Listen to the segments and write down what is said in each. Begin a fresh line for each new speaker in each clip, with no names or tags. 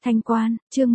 Thanh Quan, chương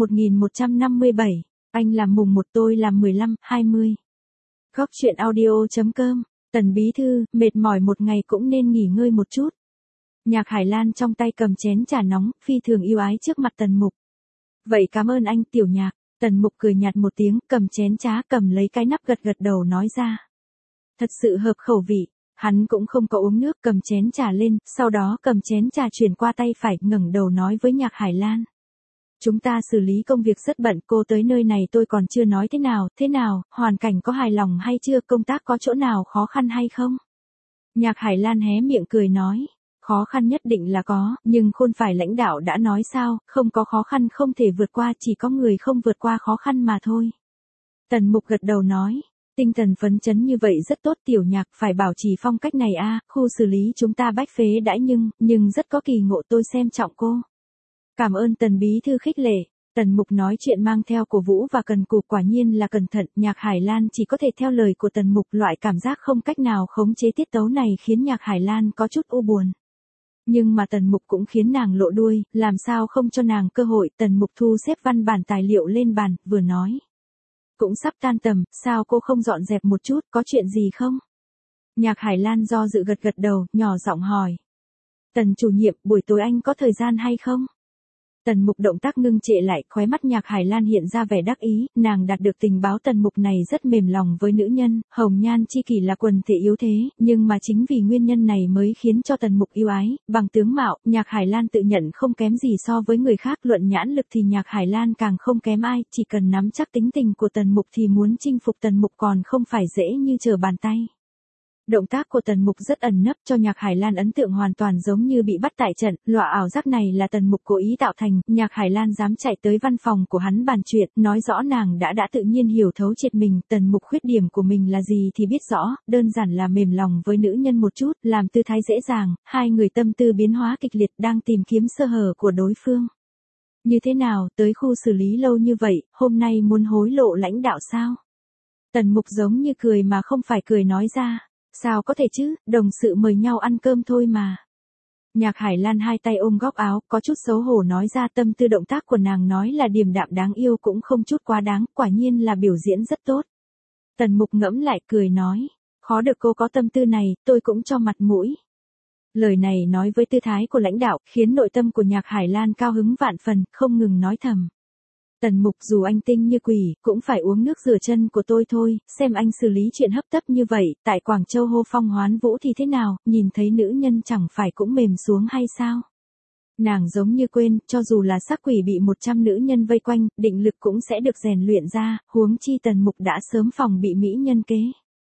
1157, anh làm mùng 1 tôi làm 15, 20. Góc chuyện audio.com, Tần bí thư, mệt mỏi một ngày cũng nên nghỉ ngơi một chút. Nhạc Hải Lan trong tay cầm chén trà nóng, phi thường yêu ái trước mặt Tần Mục. Vậy cảm ơn anh tiểu Nhạc, Tần Mục cười nhạt một tiếng, cầm chén trà cầm lấy cái nắp gật gật đầu nói ra. Thật sự hợp khẩu vị. Hắn cũng không có uống nước, cầm chén trà lên, sau đó cầm chén trà chuyển qua tay phải, ngẩng đầu nói với Nhạc Hải Lan. Chúng ta xử lý công việc rất bận, cô tới nơi này tôi còn chưa nói thế nào, hoàn cảnh có hài lòng hay chưa, công tác có chỗ nào khó khăn hay không? Nhạc Hải Lan hé miệng cười nói, khó khăn nhất định là có, nhưng không phải lãnh đạo đã nói sao, không có khó khăn không thể vượt qua, chỉ có người không vượt qua khó khăn mà thôi. Tần Mục gật đầu nói. Tinh thần phấn chấn như vậy rất tốt tiểu Nhạc, phải bảo trì phong cách này a, khu xử lý chúng ta bách phế đãi nhưng rất có kỳ ngộ, tôi xem trọng cô. Cảm ơn Tần bí thư khích lệ. Tần Mục nói chuyện mang theo cổ vũ và cần cù, quả nhiên là cẩn thận, Nhạc Hải Lan chỉ có thể theo lời của Tần Mục, loại cảm giác không cách nào khống chế tiết tấu này khiến Nhạc Hải Lan có chút u buồn. Nhưng mà Tần Mục cũng khiến nàng lộ đuôi, làm sao không cho nàng cơ hội, Tần Mục thu xếp văn bản tài liệu lên bàn, vừa nói. Cũng sắp tan tầm, sao cô không dọn dẹp một chút, có chuyện gì không? Nhạc Hải Lan do dự gật gật đầu, nhỏ giọng hỏi. Tần chủ nhiệm, buổi tối anh có thời gian hay không? Tần Mục động tác ngưng trệ lại, khóe mắt Nhạc Hải Lan hiện ra vẻ đắc ý, nàng đạt được tình báo Tần Mục này rất mềm lòng với nữ nhân, hồng nhan chi kỷ là quần thể yếu thế, nhưng mà chính vì nguyên nhân này mới khiến cho Tần Mục yêu ái, bằng tướng mạo, Nhạc Hải Lan tự nhận không kém gì so với người khác, luận nhãn lực thì Nhạc Hải Lan càng không kém ai, chỉ cần nắm chắc tính tình của Tần Mục thì muốn chinh phục Tần Mục còn không phải dễ như trở bàn tay. Động tác của Tần Mục rất ẩn nấp, cho Nhạc Hải Lan ấn tượng hoàn toàn giống như bị bắt tại trận, lọa ảo giác này là Tần Mục cố ý tạo thành, Nhạc Hải Lan dám chạy tới văn phòng của hắn bàn chuyện, nói rõ nàng đã tự nhiên hiểu thấu triệt mình, Tần Mục khuyết điểm của mình là gì thì biết rõ, đơn giản là mềm lòng với nữ nhân một chút, làm tư thái dễ dàng, hai người tâm tư biến hóa kịch liệt đang tìm kiếm sơ hở của đối phương. Như thế nào, tới khu xử lý lâu như vậy, hôm nay muốn hối lộ lãnh đạo sao? Tần Mục giống như cười mà không phải cười nói ra. Sao có thể chứ, đồng sự mời nhau ăn cơm thôi mà. Nhạc Hải Lan hai tay ôm góc áo, có chút xấu hổ nói ra, tâm tư động tác của nàng nói là điềm đạm đáng yêu cũng không chút quá đáng, quả nhiên là biểu diễn rất tốt. Tần Mục ngẫm lại cười nói, khó được cô có tâm tư này, tôi cũng cho mặt mũi. Lời này nói với tư thái của lãnh đạo, khiến nội tâm của Nhạc Hải Lan cao hứng vạn phần, không ngừng nói thầm. Tần Mục, dù anh tinh như quỷ, cũng phải uống nước rửa chân của tôi thôi, xem anh xử lý chuyện hấp tấp như vậy, tại Quảng Châu hô phong hoán vũ thì thế nào, nhìn thấy nữ nhân chẳng phải cũng mềm xuống hay sao? Nàng giống như quên, cho dù là sắc quỷ bị 100 nữ nhân vây quanh, định lực cũng sẽ được rèn luyện ra, huống chi Tần Mục đã sớm phòng bị mỹ nhân kế.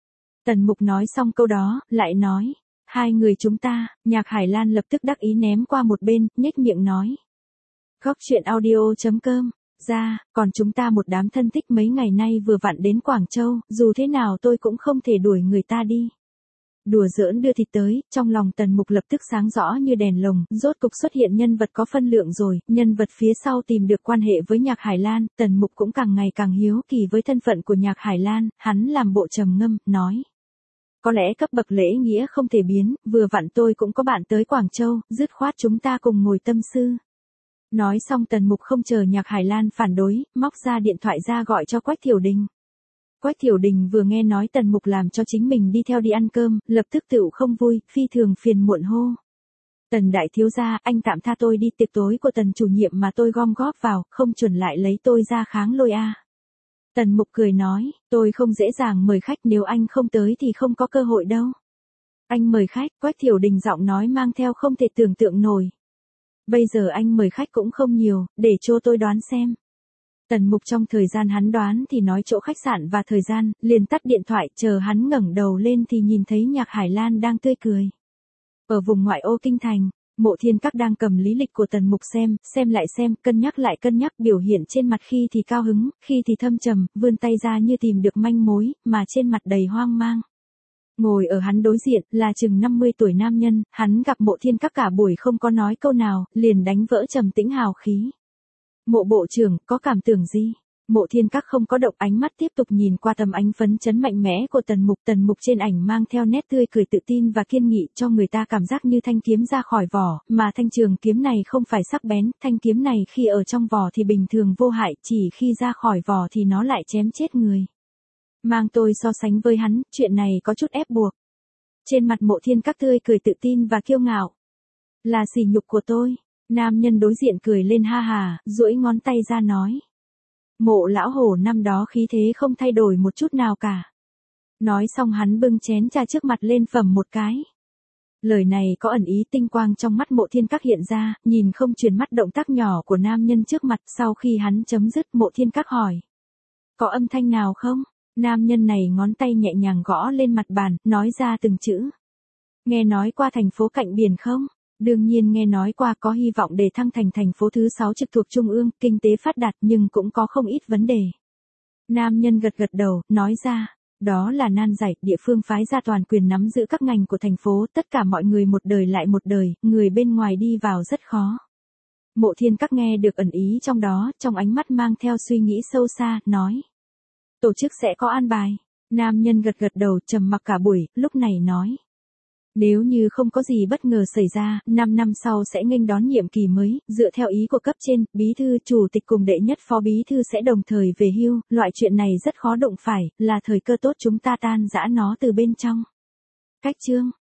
Tần Mục nói xong câu đó, lại nói, hai người chúng ta, Nhạc Hải Lan lập tức đắc ý ném qua một bên, nhếch miệng nói. Góc chuyện audio.com còn chúng ta một đám thân thích mấy ngày nay vừa vặn đến Quảng Châu, dù thế nào tôi cũng không thể đuổi người ta đi. Đùa giỡn đưa thịt tới, trong lòng Tần Mục lập tức sáng rõ như đèn lồng, rốt cục xuất hiện nhân vật có phân lượng rồi, nhân vật phía sau tìm được quan hệ với Nhạc Hải Lan, Tần Mục cũng càng ngày càng hiếu kỳ với thân phận của Nhạc Hải Lan, hắn làm bộ trầm ngâm, nói. Có lẽ cấp bậc lễ nghĩa không thể biến, vừa vặn tôi cũng có bạn tới Quảng Châu, dứt khoát chúng ta cùng ngồi tâm sự. Nói xong Tần Mục không chờ Nhạc Hải Lan phản đối, móc ra điện thoại ra gọi cho Quách Thiểu Đình. Quách Thiểu Đình vừa nghe nói Tần Mục làm cho chính mình đi theo đi ăn cơm, lập tức tựu không vui, phi thường phiền muộn hô. Tần đại thiếu gia, anh tạm tha tôi đi, tiệc tối của Tần chủ nhiệm mà tôi gom góp vào, không chuẩn lại lấy tôi ra kháng lôi a. Tần Mục cười nói, tôi không dễ dàng mời khách, nếu anh không tới thì không có cơ hội đâu. Anh mời khách, Quách Thiểu Đình giọng nói mang theo không thể tưởng tượng nổi. Bây giờ anh mời khách cũng không nhiều, để cho tôi đoán xem. Tần Mục trong thời gian hắn đoán thì nói chỗ khách sạn và thời gian, liền tắt điện thoại, chờ hắn ngẩng đầu lên thì nhìn thấy Nhạc Hải Lan đang tươi cười. Ở vùng ngoại ô kinh thành, Mộ Thiên Các đang cầm lý lịch của Tần Mục xem lại xem, cân nhắc, biểu hiện trên mặt khi thì cao hứng, khi thì thâm trầm, vươn tay ra như tìm được manh mối, mà trên mặt đầy hoang mang. Ngồi ở hắn đối diện, là chừng 50 tuổi nam nhân, hắn gặp Mộ Thiên Các cả buổi không có nói câu nào, liền đánh vỡ trầm tĩnh hào khí. Mộ bộ trưởng, có cảm tưởng gì? Mộ Thiên Các không có động, ánh mắt tiếp tục nhìn qua tấm ánh phấn chấn mạnh mẽ của Tần Mục trên ảnh mang theo nét tươi cười tự tin và kiên nghị, cho người ta cảm giác như thanh kiếm ra khỏi vỏ, mà thanh trường kiếm này không phải sắc bén, thanh kiếm này khi ở trong vỏ thì bình thường vô hại, chỉ khi ra khỏi vỏ thì nó lại chém chết người. Mang tôi so sánh với hắn, chuyện này có chút ép buộc. Trên mặt Mộ Thiên Các tươi cười tự tin và kiêu ngạo. Là sỉ nhục của tôi. Nam nhân đối diện cười lên ha hà, duỗi ngón tay ra nói. Mộ lão hổ năm đó khí thế không thay đổi một chút nào cả. Nói xong hắn bưng chén trà trước mặt lên phẩm một cái. Lời này có ẩn ý, tinh quang trong mắt Mộ Thiên Các hiện ra, nhìn không chuyển mắt động tác nhỏ của nam nhân trước mặt. Sau khi hắn chấm dứt, Mộ Thiên Các hỏi. Có âm thanh nào không? Nam nhân này ngón tay nhẹ nhàng gõ lên mặt bàn, nói ra từng chữ. Nghe nói qua thành phố cạnh biển không? Đương nhiên nghe nói qua, có hy vọng để thăng thành thành phố thứ 6 trực thuộc Trung ương, kinh tế phát đạt nhưng cũng có không ít vấn đề. Nam nhân gật gật đầu, nói ra, đó là nan giải, địa phương phái ra toàn quyền nắm giữ các ngành của thành phố, tất cả mọi người một đời lại một đời, người bên ngoài đi vào rất khó. Mộ Thiên Các nghe được ẩn ý trong đó, trong ánh mắt mang theo suy nghĩ sâu xa, nói. Tổ chức sẽ có an bài. Nam nhân gật gật đầu, trầm mặc cả buổi, lúc này nói. Nếu như không có gì bất ngờ xảy ra, 5 năm sau sẽ nghênh đón nhiệm kỳ mới, dựa theo ý của cấp trên, bí thư, chủ tịch cùng đệ nhất phó bí thư sẽ đồng thời về hưu, loại chuyện này rất khó đụng phải, là thời cơ tốt chúng ta tan rã nó từ bên trong. Cách chương